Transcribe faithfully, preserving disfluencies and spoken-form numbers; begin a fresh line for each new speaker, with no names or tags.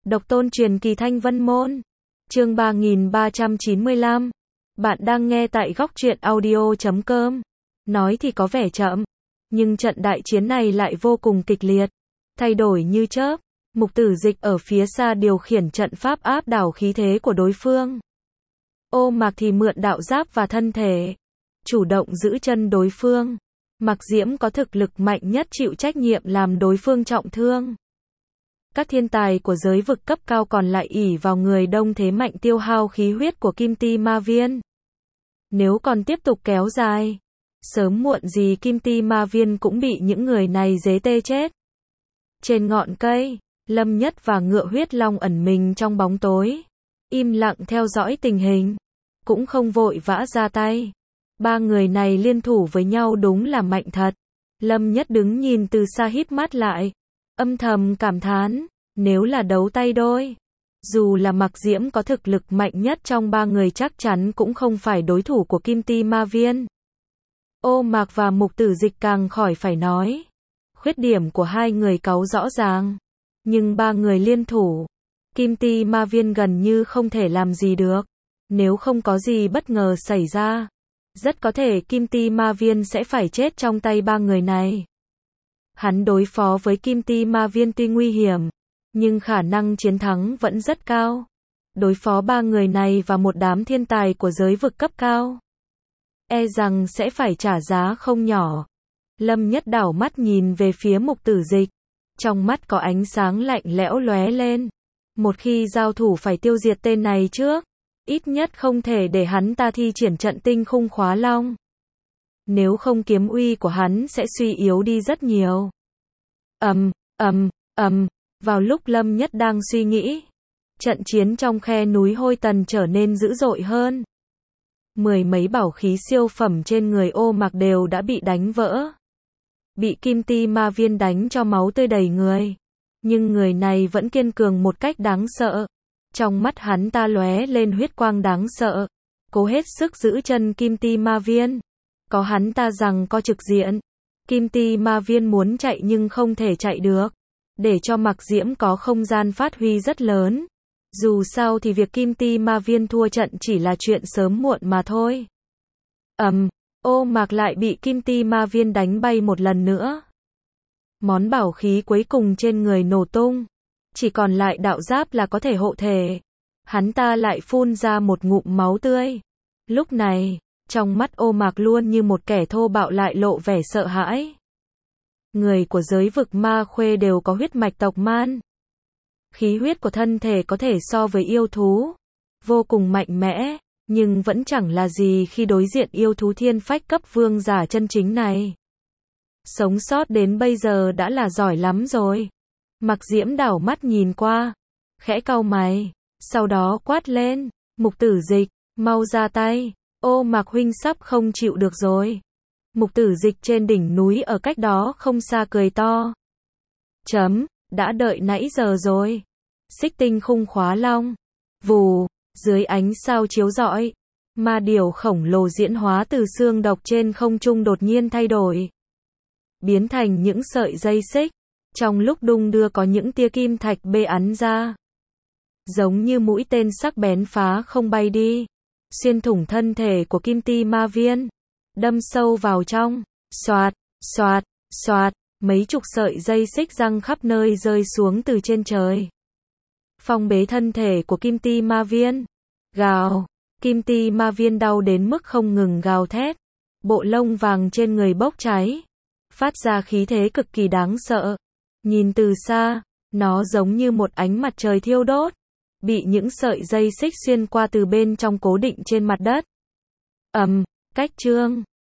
Độc tôn truyền kỳ Thanh Vân Môn. Chương ba nghìn ba trăm chín mươi lăm. Bạn đang nghe tại góc truyện audio chấm com. Nói thì có vẻ chậm, nhưng trận đại chiến này lại vô cùng kịch liệt. Thay đổi như chớp, Mục Tử Dịch ở phía xa điều khiển trận pháp áp đảo khí thế của đối phương. Ô Mạc thì mượn đạo giáp và thân thể, chủ động giữ chân đối phương. Mạc Diễm có thực lực mạnh nhất chịu trách nhiệm làm đối phương trọng thương. Các thiên tài của giới vực cấp cao còn lại ỷ vào người đông thế mạnh tiêu hao khí huyết của Kim Ti Ma Viên. Nếu còn tiếp tục kéo dài, sớm muộn gì Kim Ti Ma Viên cũng bị những người này dế tê chết. Trên ngọn cây, Lâm Nhất và Ngựa Huyết Long ẩn mình trong bóng tối, im lặng theo dõi tình hình, cũng không vội vã ra tay. Ba người này liên thủ với nhau đúng là mạnh thật. Lâm Nhất đứng nhìn từ xa híp mắt lại, âm thầm cảm thán, nếu là đấu tay đôi, dù là Mạc Diễm có thực lực mạnh nhất trong ba người chắc chắn cũng không phải đối thủ của Kim Ti Ma Viên. Ô Mạc và Mục Tử Dịch càng khỏi phải nói. Khuyết điểm của hai người cáu rõ ràng, nhưng ba người liên thủ, Kim Ti Ma Viên gần như không thể làm gì được. Nếu không có gì bất ngờ xảy ra, rất có thể Kim Ti Ma Viên sẽ phải chết trong tay ba người này. Hắn đối phó với Kim Ti Ma Viên tuy nguy hiểm, nhưng khả năng chiến thắng vẫn rất cao. Đối phó ba người này và một đám thiên tài của giới vực cấp cao, e rằng sẽ phải trả giá không nhỏ. Lâm Nhất đảo mắt nhìn về phía Mục Tử Dịch, trong mắt có ánh sáng lạnh lẽo lóe lên. Một khi giao thủ phải tiêu diệt tên này trước, ít nhất không thể để hắn ta thi triển trận tinh khung khóa long. Nếu không kiếm uy của hắn sẽ suy yếu đi rất nhiều. Ầm, ầm, ầm, vào lúc Lâm Nhất đang suy nghĩ, trận chiến trong khe núi Hôi Tần trở nên dữ dội hơn. Mười mấy bảo khí siêu phẩm trên người Ô Mạc đều đã bị đánh vỡ. Bị Kim Ti Ma Viên đánh cho máu tươi đầy người. Nhưng người này vẫn kiên cường một cách đáng sợ. Trong mắt hắn ta lóe lên huyết quang đáng sợ, cố hết sức giữ chân Kim Ti Ma Viên. Có hắn ta rằng có trực diện, Kim Ti Ma Viên muốn chạy nhưng không thể chạy được, để cho Mạc Diễm có không gian phát huy rất lớn. Dù sao thì việc Kim Ti Ma Viên thua trận chỉ là chuyện sớm muộn mà thôi. Ầm, um, Ô Mạc lại bị Kim Ti Ma Viên đánh bay một lần nữa. Món bảo khí cuối cùng trên người nổ tung, chỉ còn lại đạo giáp là có thể hộ thể. Hắn ta lại phun ra một ngụm máu tươi. Lúc này, trong mắt Ô Mạc luôn như một kẻ thô bạo lại lộ vẻ sợ hãi. Người của giới vực Ma Khuê đều có huyết mạch tộc man. Khí huyết của thân thể có thể so với yêu thú, vô cùng mạnh mẽ, nhưng vẫn chẳng là gì khi đối diện yêu thú thiên phách cấp vương giả chân chính này. Sống sót đến bây giờ đã là giỏi lắm rồi. Mạc Diễm đảo mắt nhìn qua, khẽ cau mày, sau đó quát lên, Mục Tử Dịch, mau ra tay, Ô Mạc huynh sắp không chịu được rồi. Mục Tử Dịch trên đỉnh núi ở cách đó không xa cười to. Chấm, đã đợi nãy giờ rồi. Xích tinh khung khóa long. Vù, dưới ánh sao chiếu rọi, ma điểu khổng lồ diễn hóa từ xương độc trên không trung đột nhiên thay đổi, biến thành những sợi dây xích. Trong lúc đung đưa có những tia kim thạch bê ắn ra, giống như mũi tên sắc bén phá không bay đi, xuyên thủng thân thể của Kim Ti Ma Viên, đâm sâu vào trong. Xoạt, xoạt, xoạt, mấy chục sợi dây xích răng khắp nơi rơi xuống từ trên trời, phong bế thân thể của Kim Ti Ma Viên. Gào, Kim Ti Ma Viên đau đến mức không ngừng gào thét, bộ lông vàng trên người bốc cháy, phát ra khí thế cực kỳ đáng sợ. Nhìn từ xa, nó giống như một ánh mặt trời thiêu đốt, bị những sợi dây xích xuyên qua từ bên trong cố định trên mặt đất. Ầm, um, cách chương